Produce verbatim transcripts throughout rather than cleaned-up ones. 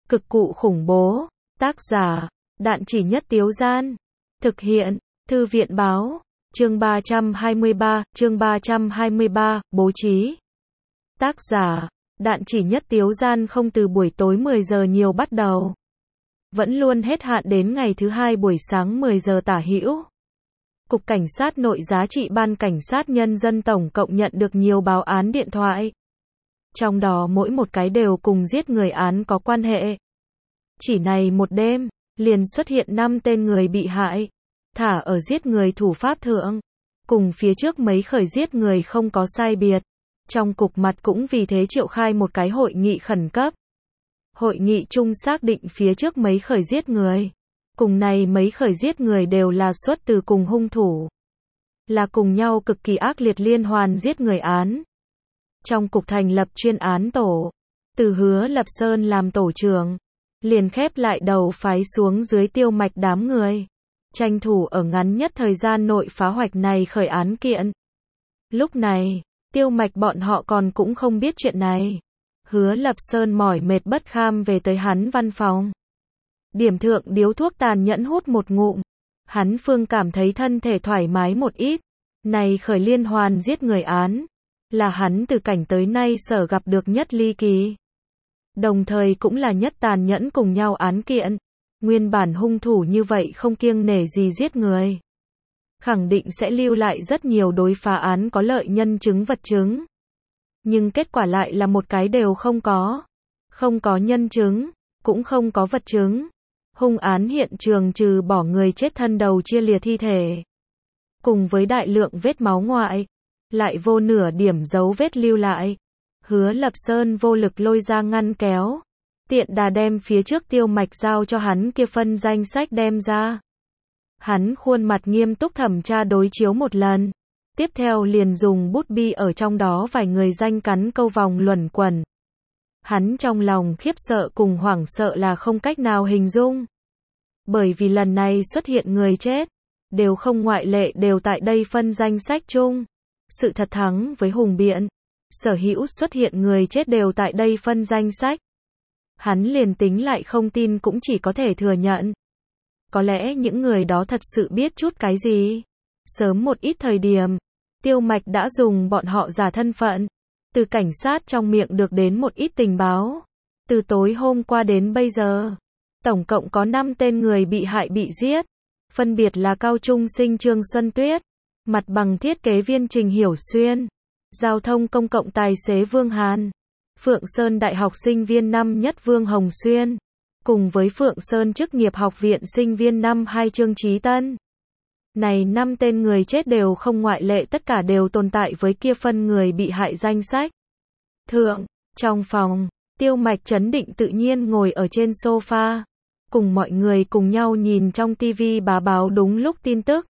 Cực cụ khủng bố. Tác giả, Đạn Chỉ Nhất Tiếu Gian. Thực hiện, Thư viện Báo. Chương ba trăm hai mươi ba, chương ba trăm hai mươi ba, bố trí. Tác giả, Đạn Chỉ Nhất Tiếu Gian. Không từ buổi tối mười giờ nhiều bắt đầu, vẫn luôn hết hạn đến ngày thứ hai buổi sáng mười giờ tả hữu. Cục Cảnh sát Nội Giá trị Ban Cảnh sát Nhân dân tổng cộng nhận được nhiều báo án điện thoại. Trong đó mỗi một cái đều cùng giết người án có quan hệ. Chỉ này một đêm, liền xuất hiện năm tên người bị hại, thả ở giết người thủ pháp thượng. Cùng phía trước mấy khởi giết người không có sai biệt. Trong cục mặt cũng vì thế triệu khai một cái hội nghị khẩn cấp. Hội nghị chung xác định phía trước mấy khởi giết người. Cùng này mấy khởi giết người đều là xuất từ cùng hung thủ. Là cùng nhau cực kỳ ác liệt liên hoàn giết người án. Trong cục thành lập chuyên án tổ. Từ Hứa Lập Sơn làm tổ trưởng. Liền khép lại đầu phái xuống dưới Tiêu Mạch đám người. Tranh thủ ở ngắn nhất thời gian nội phá hoạch này khởi án kiện. Lúc này, Tiêu Mạch bọn họ còn cũng không biết chuyện này. Hứa Lập Sơn mỏi mệt bất kham về tới hắn văn phòng. Điểm thượng điếu thuốc tàn nhẫn hút một ngụm. Hắn phương cảm thấy thân thể thoải mái một ít. Này khởi liên hoàn giết người án. Là hắn từ cảnh tới nay sở gặp được nhất ly kỳ. Đồng thời cũng là nhất tàn nhẫn cùng nhau án kiện. Nguyên bản hung thủ như vậy không kiêng nể gì giết người. Khẳng định sẽ lưu lại rất nhiều đối phá án có lợi nhân chứng vật chứng. Nhưng kết quả lại là một cái đều không có. Không có nhân chứng, cũng không có vật chứng. Hung án hiện trường trừ bỏ người chết thân đầu chia lìa thi thể. Cùng với đại lượng vết máu ngoại. Lại vô nửa điểm dấu vết lưu lại. Hứa Lập Sơn vô lực lôi ra ngăn kéo. Tiện đà đem phía trước Tiêu Mạch giao cho hắn kia phân danh sách đem ra. Hắn khuôn mặt nghiêm túc thẩm tra đối chiếu một lần. Tiếp theo liền dùng bút bi ở trong đó vài người danh cắn câu vòng luẩn quẩn. Hắn trong lòng khiếp sợ cùng hoảng sợ là không cách nào hình dung. Bởi vì lần này xuất hiện người chết, đều không ngoại lệ đều tại đây phân danh sách chung. Sự thật thắng với hùng biện. Sở hữu xuất hiện người chết đều tại đây phân danh sách. Hắn liền tính lại không tin cũng chỉ có thể thừa nhận. Có lẽ những người đó thật sự biết chút cái gì. Sớm một ít thời điểm, Tiêu Mạch đã dùng bọn họ giả thân phận. Từ cảnh sát trong miệng được đến một ít tình báo. Từ tối hôm qua đến bây giờ, tổng cộng có năm tên người bị hại bị giết. Phân biệt là cao trung sinh Trương Xuân Tuyết, mặt bằng thiết kế viên Trình Hiểu Xuyên, giao thông công cộng tài xế Vương Hàn, Phượng Sơn Đại học sinh viên năm nhất Vương Hồng Xuyên, cùng với Phượng Sơn chức nghiệp học viện sinh viên năm hai Trương Chí Tân. Này năm tên người chết đều không ngoại lệ, tất cả đều tồn tại với kia phân người bị hại danh sách. Thượng, trong phòng, Tiêu Mạch trấn định tự nhiên ngồi ở trên sofa, cùng mọi người cùng nhau nhìn trong tivi bá báo đúng lúc tin tức.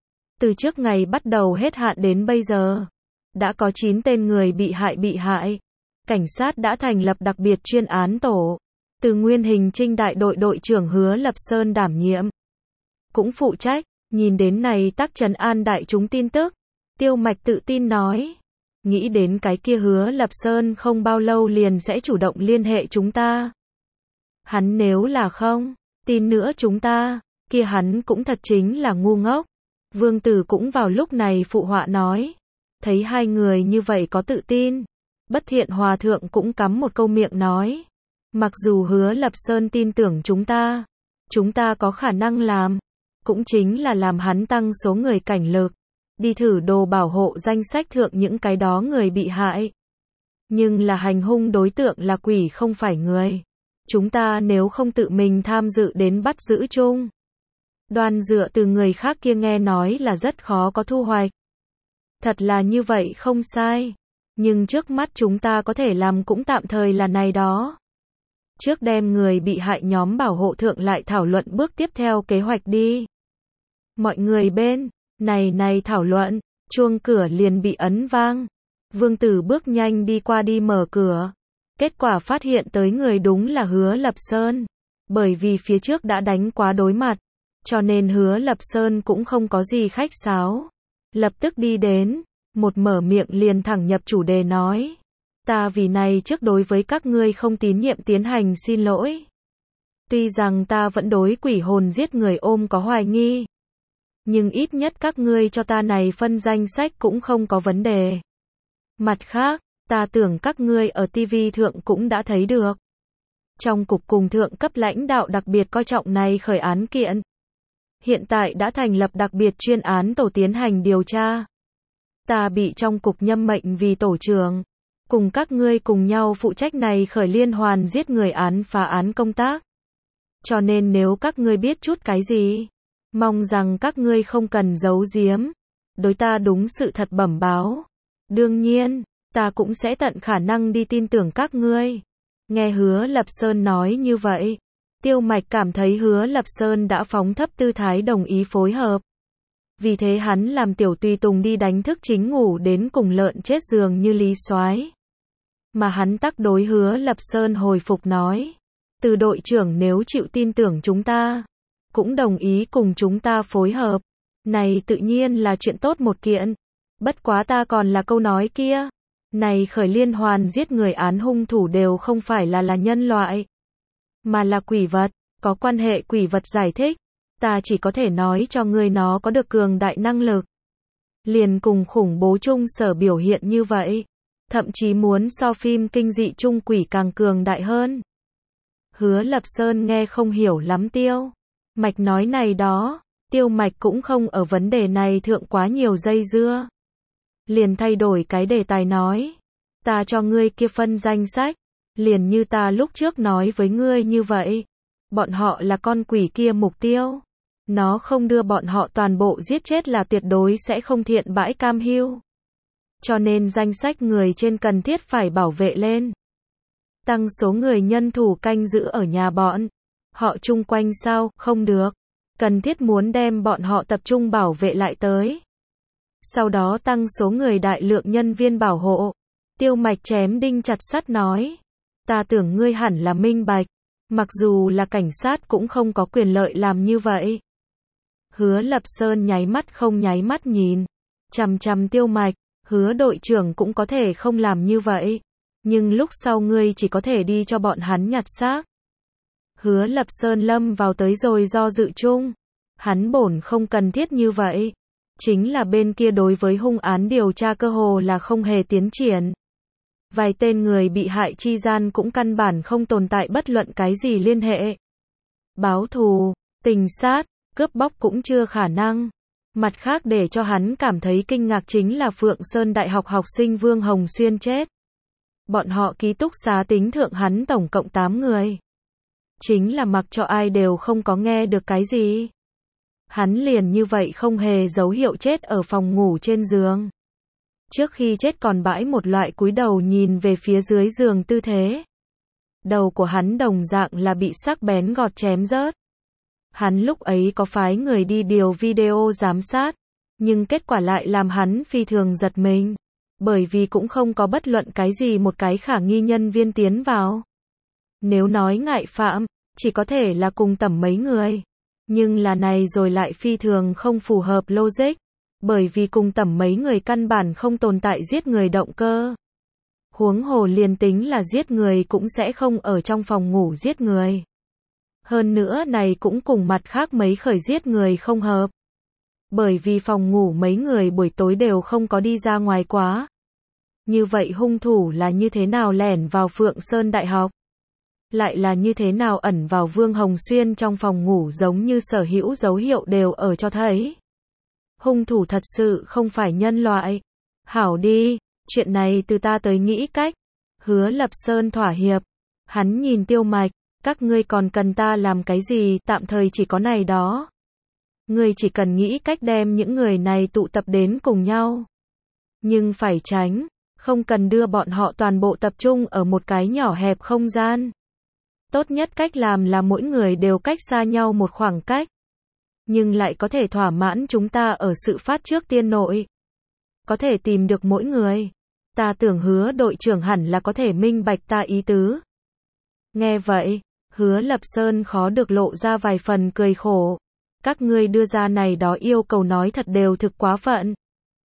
Từ trước ngày bắt đầu hết hạn đến bây giờ, đã có chín tên người bị hại bị hại. Cảnh sát đã thành lập đặc biệt chuyên án tổ. Từ Nguyên Hình Trinh đại đội đội trưởng Hứa Lập Sơn đảm nhiệm. Cũng phụ trách, nhìn đến này tác trấn an đại chúng tin tức. Tiêu Mạch tự tin nói. Nghĩ đến cái kia Hứa Lập Sơn không bao lâu liền sẽ chủ động liên hệ chúng ta. Hắn nếu là không tin nữa chúng ta, kia hắn cũng thật chính là ngu ngốc. Vương Tử cũng vào lúc này phụ họa nói. Thấy hai người như vậy có tự tin. Bất Thiện Hòa Thượng cũng cắm một câu miệng nói. Mặc dù Hứa Lập Sơn tin tưởng chúng ta, chúng ta có khả năng làm, cũng chính là làm hắn tăng số người cảnh lực, đi thử đồ bảo hộ danh sách thượng những cái đó người bị hại. Nhưng là hành hung đối tượng là quỷ không phải người. Chúng ta nếu không tự mình tham dự đến bắt giữ chung, đoan dựa từ người khác kia nghe nói là rất khó có thu hoạch. Thật là như vậy không sai. Nhưng trước mắt chúng ta có thể làm cũng tạm thời là này đó. Trước đem người bị hại nhóm bảo hộ thượng lại thảo luận bước tiếp theo kế hoạch đi. Mọi người bên này này thảo luận, chuông cửa liền bị ấn vang. Vương Tử bước nhanh đi qua đi mở cửa. Kết quả phát hiện tới người đúng là Hứa Lập Sơn. Bởi vì phía trước đã đánh quá đối mặt, cho nên Hứa Lập Sơn cũng không có gì khách sáo. Lập tức đi đến, một mở miệng liền thẳng nhập chủ đề nói. Ta vì này trước đối với các ngươi không tín nhiệm tiến hành xin lỗi. Tuy rằng ta vẫn đối quỷ hồn giết người ôm có hoài nghi, nhưng ít nhất các ngươi cho ta này phân danh sách cũng không có vấn đề. Mặt khác, ta tưởng các ngươi ở ti vi thượng cũng đã thấy được. Trong cục cùng thượng cấp lãnh đạo đặc biệt coi trọng này khởi án kiện. Hiện tại đã thành lập đặc biệt chuyên án tổ tiến hành điều tra. Ta bị trong cục nhâm mệnh vì tổ trưởng, cùng các ngươi cùng nhau phụ trách này khởi liên hoàn giết người án phá án công tác. Cho nên nếu các ngươi biết chút cái gì, mong rằng các ngươi không cần giấu giếm, đối ta đúng sự thật bẩm báo. Đương nhiên, ta cũng sẽ tận khả năng đi tin tưởng các ngươi. Nghe Hứa Lập Sơn nói như vậy, Tiêu Mạch cảm thấy Hứa Lập Sơn đã phóng thấp tư thái đồng ý phối hợp. Vì thế hắn làm tiểu tùy tùng đi đánh thức chính ngủ đến cùng lợn chết giường như Lý Soái. Mà hắn tắc đối Hứa Lập Sơn hồi phục nói, từ đội trưởng nếu chịu tin tưởng chúng ta, cũng đồng ý cùng chúng ta phối hợp, này tự nhiên là chuyện tốt một kiện. Bất quá ta còn là câu nói kia, này khởi liên hoàn giết người án hung thủ đều không phải là là nhân loại, mà là quỷ vật. Có quan hệ quỷ vật giải thích, ta chỉ có thể nói cho ngươi nó có được cường đại năng lực. Liền cùng khủng bố chung sở biểu hiện như vậy, thậm chí muốn so phim kinh dị chung quỷ càng cường đại hơn. Hứa Lập Sơn nghe không hiểu lắm Tiêu Mạch nói này đó, Tiêu Mạch cũng không ở vấn đề này thượng quá nhiều dây dưa. Liền thay đổi cái đề tài nói, ta cho ngươi kia phân danh sách, liền như ta lúc trước nói với ngươi như vậy. Bọn họ là con quỷ kia mục tiêu. Nó không đưa bọn họ toàn bộ giết chết là tuyệt đối sẽ không thiện bãi cam hưu. Cho nên danh sách người trên cần thiết phải bảo vệ lên. Tăng số người nhân thủ canh giữ ở nhà bọn họ chung quanh sao, không được. Cần thiết muốn đem bọn họ tập trung bảo vệ lại tới. Sau đó tăng số người đại lượng nhân viên bảo hộ. Tiêu Mạch chém đinh chặt sắt nói. Ta tưởng ngươi hẳn là minh bạch. Mặc dù là cảnh sát cũng không có quyền lợi làm như vậy. Hứa Lập Sơn nháy mắt không nháy mắt nhìn. Chằm chằm Tiêu Mạch. Hứa đội trưởng cũng có thể không làm như vậy. Nhưng lúc sau ngươi chỉ có thể đi cho bọn hắn nhặt xác. Hứa Lập Sơn lâm vào tới rồi do dự chung. Hắn bổn không cần thiết như vậy. Chính là bên kia đối với hung án điều tra cơ hồ là không hề tiến triển. Vài tên người bị hại chi gian cũng căn bản không tồn tại bất luận cái gì liên hệ. Báo thù, tình sát, cướp bóc cũng chưa khả năng. Mặt khác để cho hắn cảm thấy kinh ngạc chính là Phượng Sơn Đại học học sinh Vương Hồng Xuyên chết. Bọn họ ký túc xá tính thượng hắn tổng cộng tám người. Chính là mặc cho ai đều không có nghe được cái gì. Hắn liền như vậy không hề dấu hiệu chết ở phòng ngủ trên giường. Trước khi chết còn bãi một loại cúi đầu nhìn về phía dưới giường tư thế. Đầu của hắn đồng dạng là bị sắc bén gọt chém rớt. Hắn lúc ấy có phái người đi điều video giám sát, nhưng kết quả lại làm hắn phi thường giật mình. Bởi vì cũng không có bất luận cái gì một cái khả nghi nhân viên tiến vào. Nếu nói ngại phạm, chỉ có thể là cùng tầm mấy người. Nhưng là này rồi lại phi thường không phù hợp logic. Bởi vì cùng tầm mấy người căn bản không tồn tại giết người động cơ. Huống hồ liền tính là giết người cũng sẽ không ở trong phòng ngủ giết người. Hơn nữa này cũng cùng mặt khác mấy khởi giết người không hợp. Bởi vì phòng ngủ mấy người buổi tối đều không có đi ra ngoài quá. Như vậy hung thủ là như thế nào lẻn vào Phượng Sơn Đại học? Lại là như thế nào ẩn vào Vương Hồng Xuyên trong phòng ngủ giống như sở hữu dấu hiệu đều ở cho thấy. Hung thủ thật sự không phải nhân loại. Hảo đi, chuyện này từ ta tới nghĩ cách. Hứa Lập Sơn thỏa hiệp. Hắn nhìn Tiêu Mạch, các ngươi còn cần ta làm cái gì, tạm thời chỉ có này đó. Ngươi chỉ cần nghĩ cách đem những người này tụ tập đến cùng nhau. Nhưng phải tránh, không cần đưa bọn họ toàn bộ tập trung ở một cái nhỏ hẹp không gian. Tốt nhất cách làm là mỗi người đều cách xa nhau một khoảng cách. Nhưng lại có thể thỏa mãn chúng ta ở sự phát trước tiên nội. Có thể tìm được mỗi người. Ta tưởng Hứa đội trưởng hẳn là có thể minh bạch ta ý tứ. Nghe vậy, Hứa Lập Sơn khó được lộ ra vài phần cười khổ. Các ngươi đưa ra này đó yêu cầu nói thật đều thực quá phận.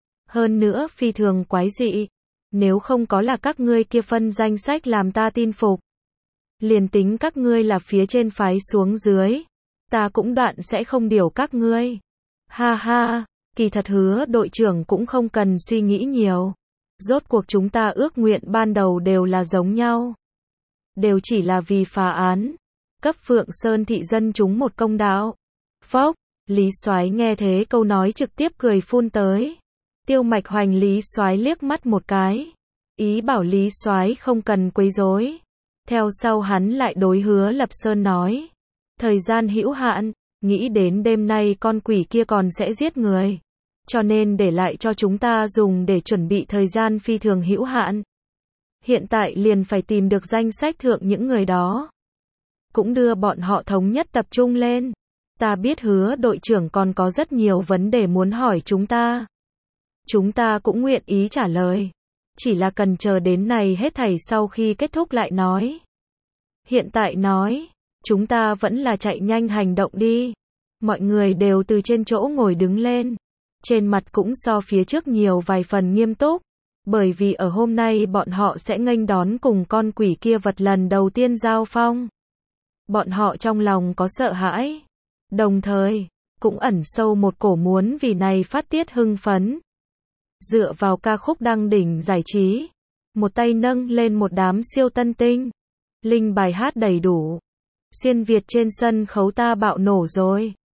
Hơn nữa phi thường quái dị. Nếu không có là các ngươi kia phân danh sách làm ta tin phục. Liền tính các ngươi là phía trên phái xuống dưới, ta cũng đoạn sẽ không điều các ngươi. Ha ha, kỳ thật Hứa đội trưởng cũng không cần suy nghĩ nhiều. Rốt cuộc chúng ta ước nguyện ban đầu đều là giống nhau. Đều chỉ là vì phá án, cấp Phượng Sơn thị dân chúng một công đạo. Phốc, Lý Soái nghe thế câu nói trực tiếp cười phun tới. Tiêu Mạch hoành Lý Soái liếc mắt một cái, ý bảo Lý Soái không cần quấy rối. Theo sau hắn lại đối Hứa Lập Sơn nói, thời gian hữu hạn, nghĩ đến đêm nay con quỷ kia còn sẽ giết người, cho nên để lại cho chúng ta dùng để chuẩn bị thời gian phi thường hữu hạn. Hiện tại liền phải tìm được danh sách thượng những người đó, cũng đưa bọn họ thống nhất tập trung lên. Ta biết Hứa đội trưởng còn có rất nhiều vấn đề muốn hỏi chúng ta. Chúng ta cũng nguyện ý trả lời. Chỉ là cần chờ đến này hết thảy sau khi kết thúc lại nói. Hiện tại nói, chúng ta vẫn là chạy nhanh hành động đi. Mọi người đều từ trên chỗ ngồi đứng lên. Trên mặt cũng so phía trước nhiều vài phần nghiêm túc. Bởi vì ở hôm nay bọn họ sẽ nghênh đón cùng con quỷ kia vật lần đầu tiên giao phong. Bọn họ trong lòng có sợ hãi. Đồng thời, cũng ẩn sâu một cổ muốn vì này phát tiết hưng phấn. Dựa vào ca khúc đăng đỉnh giải trí, một tay nâng lên một đám siêu tân tinh. Linh bài hát đầy đủ. Xuyên Việt trên sân khấu ta bạo nổ rồi.